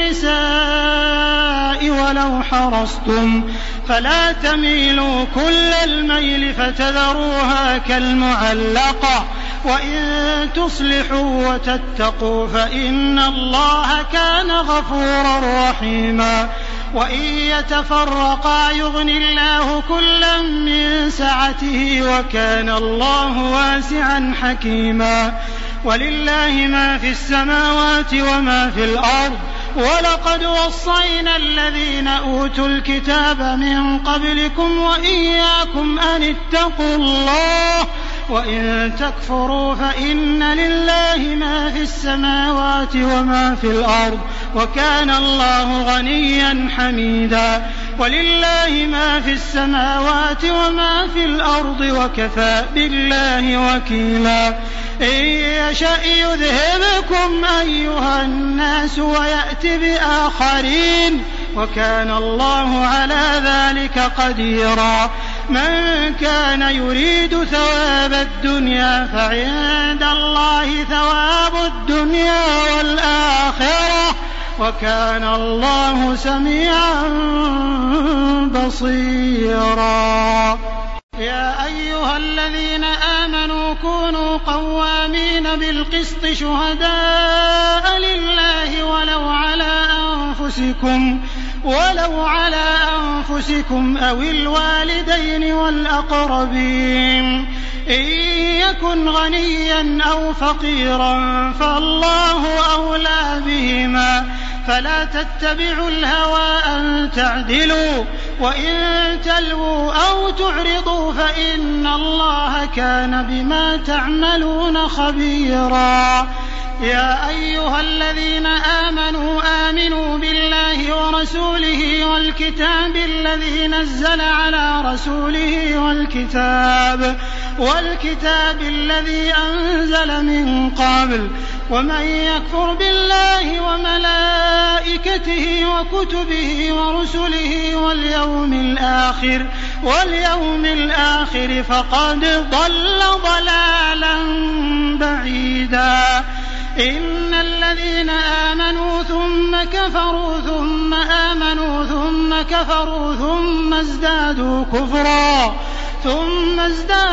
النساء ولو حرصتم فلا تميلوا كل الميل فتذروها كالمعلقة وإن تصلحوا وتتقوا فإن الله كان غفورا رحيما وإن يتفرقا يغني الله كلا من سعته وكان الله واسعا حكيما ولله ما في السماوات وما في الأرض ولقد وصينا الذين أوتوا الكتاب من قبلكم وإياكم أن اتقوا الله وإن تكفروا فإن لله ما في السماوات وما في الأرض وكان الله غنيا حميدا ولله ما في السماوات وما في الأرض وكفى بالله وكيلا إن يشأ يذهبكم أيها الناس ويأت بآخرين وكان الله على ذلك قديرا من كان يريد ثواب الدنيا فعند الله ثواب الدنيا والآخرة وكان الله سميعا بصيرا يا أيها الذين آمنوا كونوا قوامين بالقسط شهداء لله ولو على أنفسكم ولو على أنفسكم أو الوالدين والأقربين إن يكن غنيا أو فقيرا فالله أولى بهما فلا تتبعوا الهوى أن تعدلوا وإن تلووا أو تعرضوا فإن الله كان بما تعملون خبيرا يا أيها الذين آمنوا آمنوا بالله ورسوله والكتاب الذي نزل على رسوله والكتاب والكتاب الذي أنزل من قبل ومن يكفر بالله وملائكته وكتبه ورسله واليوم الآخر واليوم الآخر فقد ضل ضلالا بعيدا إن الذين آمنوا ثم كفروا ثم آمنوا ثم كفروا ثم ازدادوا كفرا ثم ازدادوا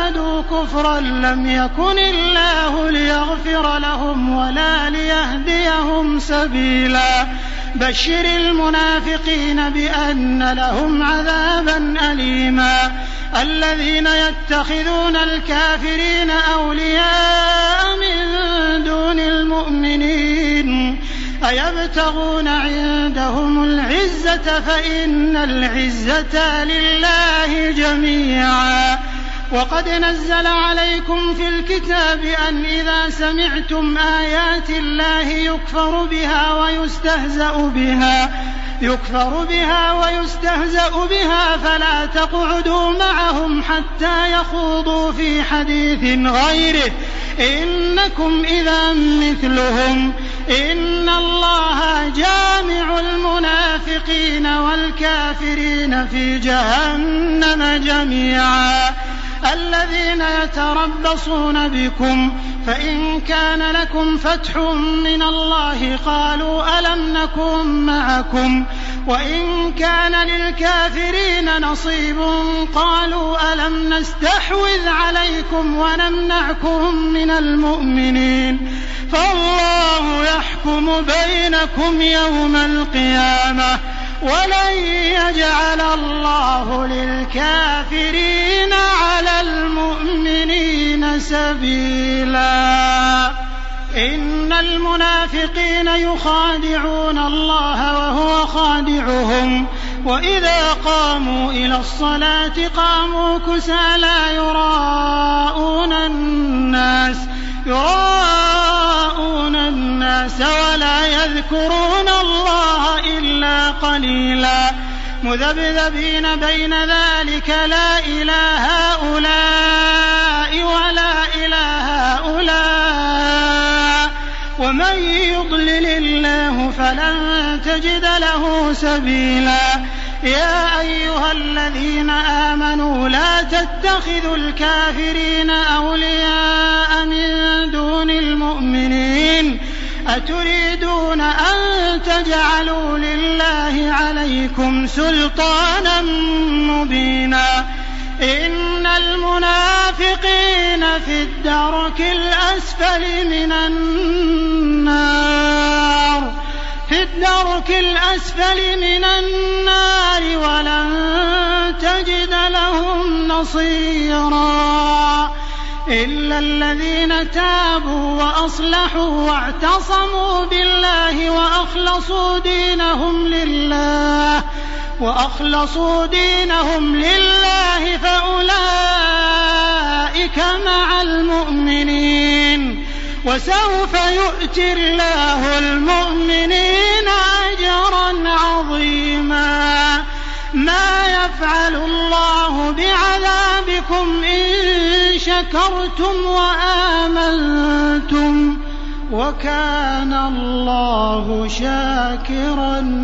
كفرا لم يكن الله ليغفر لهم ولا ليهديهم سبيلا بشر المنافقين بأن لهم عذابا أليما الذين يتخذون الكافرين أولياء من دون المؤمنين أيبتغون عندهم العزة فإن العزة لله جميعا وقد نزل عليكم في الكتاب أن إذا سمعتم آيات الله يكفر بها ويستهزأ بها يكفر بها ويستهزأ بها فلا تقعدوا معهم حتى يخوضوا في حديث غيره إنكم إذا مثلهم إن الله جامع المنافقين والكافرين في جهنم جميعا الذين يتربصون بكم فإن كان لكم فتح من الله قالوا ألم نكن معكم وإن كان للكافرين نصيب قالوا ألم نستحوذ عليكم ونمنعكم من المؤمنين فالله يحكم بينكم يوم القيامة ولن يجعل الله للكافرين على المؤمنين سبيلا إن المنافقين يخادعون الله وهو خادعهم وإذا قاموا إلى الصلاة قاموا كسالى يراءون الناس يراءون الناس ولا يذكرون الله إلا قليلا مذبذبين بين ذلك لا إله هؤلاء ولا إله هؤلاء ومن يضلل الله فلن تجد له سبيلا يا أيها الذين آمنوا لا تتخذوا الكافرين أولياء من دون المؤمنين أتريدون أن تجعلوا لله عليكم سلطانا مبينا إن المنافقين في الدرك الأسفل من النار في الدرك الأسفل من النار ولن تجد لهم نصيرا إلا الذين تابوا وأصلحوا واعتصموا بالله وأخلصوا دينهم لله وأخلصوا دينهم لله فأولئك مع المؤمنين وسوف يؤتي الله المؤمنين أجرا عظيما ما يفعل الله بعذابكم إن شكرتم وآمنتم وكان الله شاكرا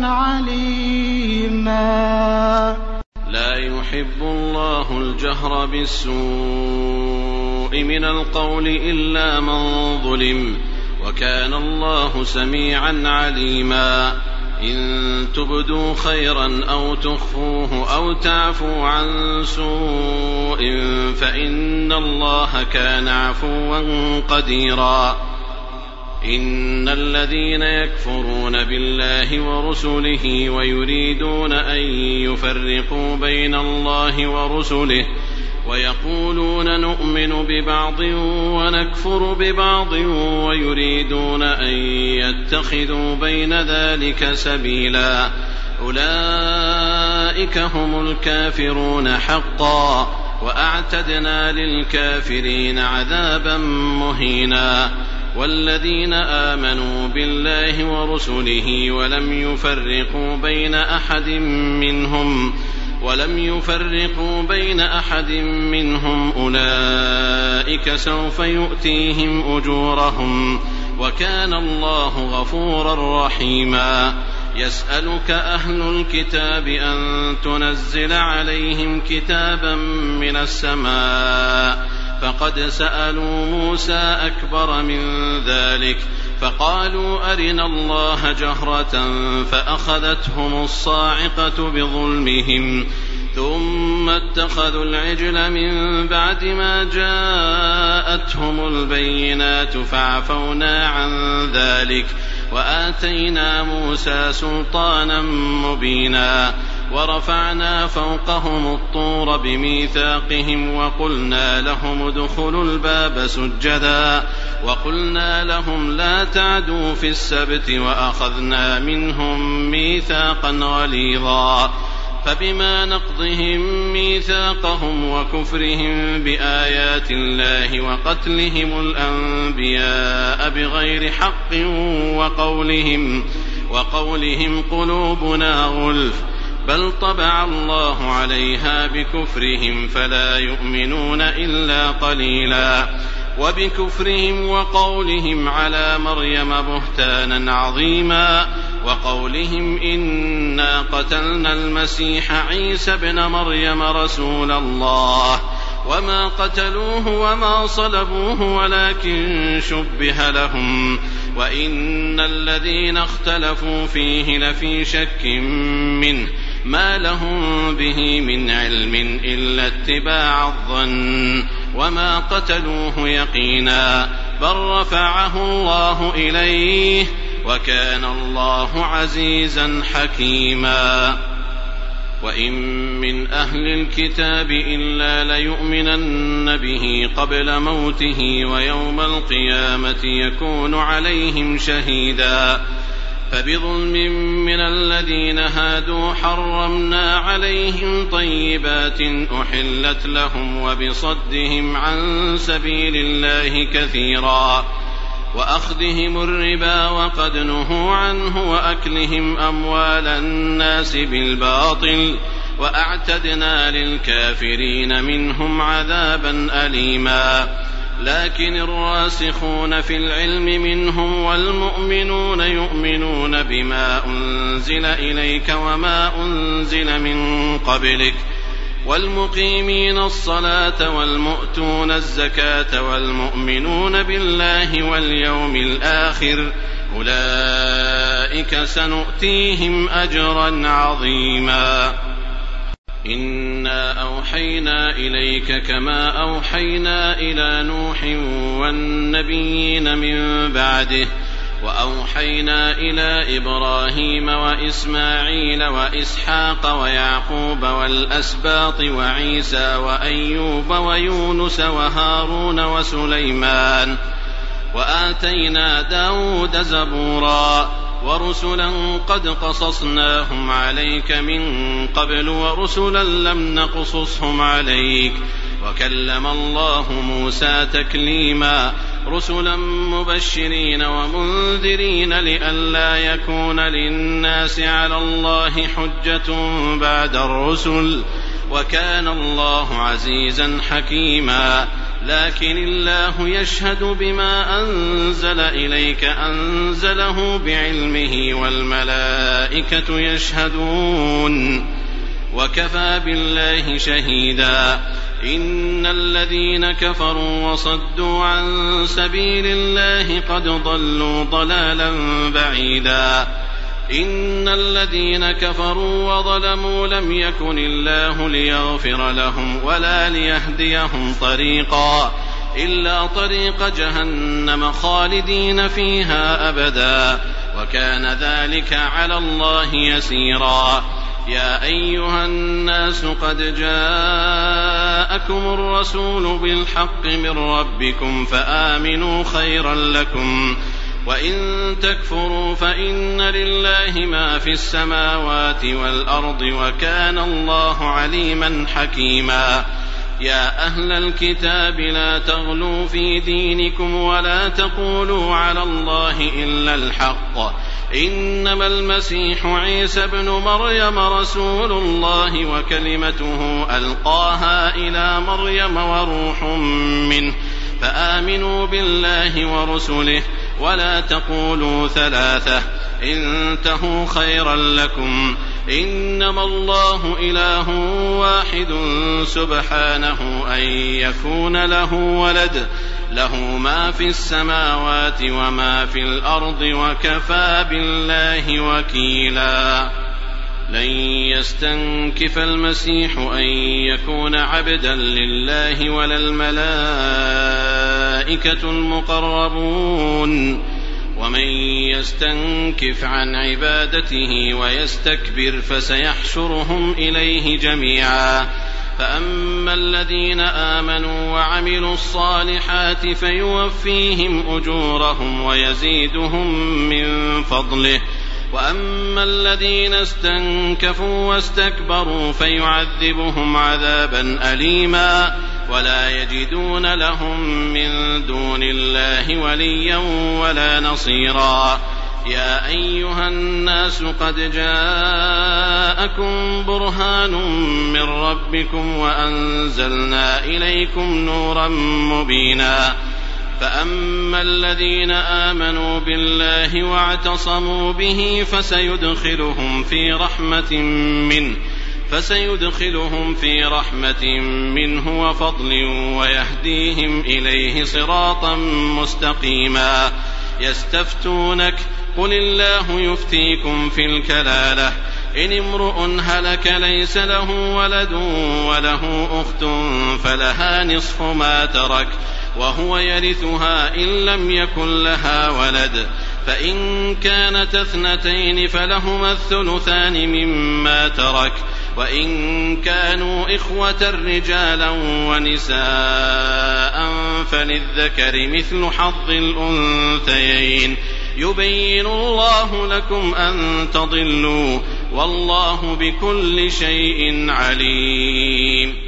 عليما لا يحب الله الجهر بالسوء من القول إلا من ظلم وكان الله سميعا عليما إن تبدوا خيرا أو تخفوه أو تعفوا عن سوء فإن الله كان عفوا قديرا إن الذين يكفرون بالله ورسله ويريدون أن يفرقوا بين الله ورسله ويقولون نؤمن ببعض ونكفر ببعض ويريدون أن يتخذوا بين ذلك سبيلا أولئك هم الكافرون حقا وأعتدنا للكافرين عذابا مهينا والذين آمنوا بالله ورسله ولم يفرقوا بين أحد منهم ولم يفرقوا بين أحد منهم أولئك سوف يؤتيهم أجورهم وكان الله غفورا رحيما يسألك أهل الكتاب أن تنزل عليهم كتابا من السماء فقد سألوا موسى أكبر من ذلك فقالوا أرنا الله جهرة فأخذتهم الصاعقة بظلمهم ثم اتخذوا العجل من بعد ما جاءتهم البينات فعفونا عن ذلك وآتينا موسى سلطانا مبينا ورفعنا فوقهم الطور بميثاقهم وقلنا لهم ادخلوا الباب سجدا وقلنا لهم لا تعدوا في السبت وأخذنا منهم ميثاقا غليظا فبما نقضهم ميثاقهم وكفرهم بآيات الله وقتلهم الأنبياء بغير حق وقولهم, وقولهم قلوبنا غلف بل طبع الله عليها بكفرهم فلا يؤمنون إلا قليلا وبكفرهم وقولهم على مريم بهتانا عظيما وقولهم إنا قتلنا المسيح عيسى ابن مريم رسول الله وما قتلوه وما صلبوه ولكن شبه لهم وإن الذين اختلفوا فيه لفي شك منه ما لهم به من علم إلا اتباع الظن وما قتلوه يقينا بل رفعه الله إليه وكان الله عزيزا حكيما وإن من أهل الكتاب إلا ليؤمنن به قبل موته ويوم القيامة يكون عليهم شهيدا فبظلم من الذين هادوا حرمنا عليهم طيبات أحلت لهم وبصدهم عن سبيل الله كثيرا وأخذهم الربا وقد نهوا عنه وأكلهم أموال الناس بالباطل وأعتدنا للكافرين منهم عذابا أليما لكن الراسخون في العلم منهم والمؤمنون يؤمنون بما أنزل إليك وما أنزل من قبلك والمقيمين الصلاة والمؤتون الزكاة والمؤمنون بالله واليوم الآخر أولئك سنؤتيهم أجرا عظيما إنا أوحينا إليك كما أوحينا إلى نوح والنبيين من بعده وأوحينا إلى إبراهيم وإسماعيل وإسحاق ويعقوب والأسباط وعيسى وأيوب ويونس وهارون وسليمان وآتينا داود زبورا ورسلا قد قصصناهم عليك من قبل ورسلا لم نقصصهم عليك وكلم الله موسى تكليما رسلا مبشرين ومنذرين لئلا يكون للناس على الله حجة بعد الرسل وكان الله عزيزا حكيما لكن الله يشهد بما أنزل إليك أنزله بعلمه والملائكة يشهدون وكفى بالله شهيدا إن الذين كفروا وصدوا عن سبيل الله قد ضلوا ضلالا بعيدا إن الذين كفروا وظلموا لم يكن الله ليغفر لهم ولا ليهديهم طريقا إلا طريق جهنم خالدين فيها أبدا وكان ذلك على الله يسيرا يا أيها الناس قد جاءكم الرسول بالحق من ربكم فآمنوا خيرا لكم وإن تكفروا فإن لله ما في السماوات والأرض وكان الله عليما حكيما يا أهل الكتاب لا تغلوا في دينكم ولا تقولوا على الله إلا الحق إنما المسيح عيسى ابن مريم رسول الله وكلمته ألقاها إلى مريم وروح منه فآمنوا بالله ورسله ولا تقولوا ثلاثة انتهوا خيرا لكم إنما الله إله واحد سبحانه أن يكون له ولد له ما في السماوات وما في الأرض وكفى بالله وكيلا. لن يستنكف المسيح أن يكون عبدا لله ولا الملائكة المقربون، ومن يستنكف عن عبادته ويستكبر فسيحشرهم إليه جميعا. فأما الذين آمنوا وعملوا الصالحات فيوفيهم أجورهم ويزيدهم من فضله، وأما الذين استنكفوا واستكبروا فيعذبهم عذابا أليما ولا يجدون لهم من دون الله وليا ولا نصيرا. يا أيها الناس قد جاءكم برهان من ربكم وأنزلنا إليكم نورا مبينا. فأما الذين آمنوا بالله واعتصموا به فسيدخلهم في رحمة منه فسيدخلهم في رحمة منه وفضل ويهديهم إليه صراطا مستقيما. يستفتونك قل الله يفتيكم في الكلالة إن امرؤ هلك ليس له ولد وله أخت فلها نصف ما ترك وهو يرثها إن لم يكن لها ولد، فإن كانت اثنتين فلهما الثلثان مما ترك، وإن كانوا إخوة رجالا ونساء فللذكر مثل حظ الأنثيين. يبين الله لكم أن تضلوا والله بكل شيء عليم.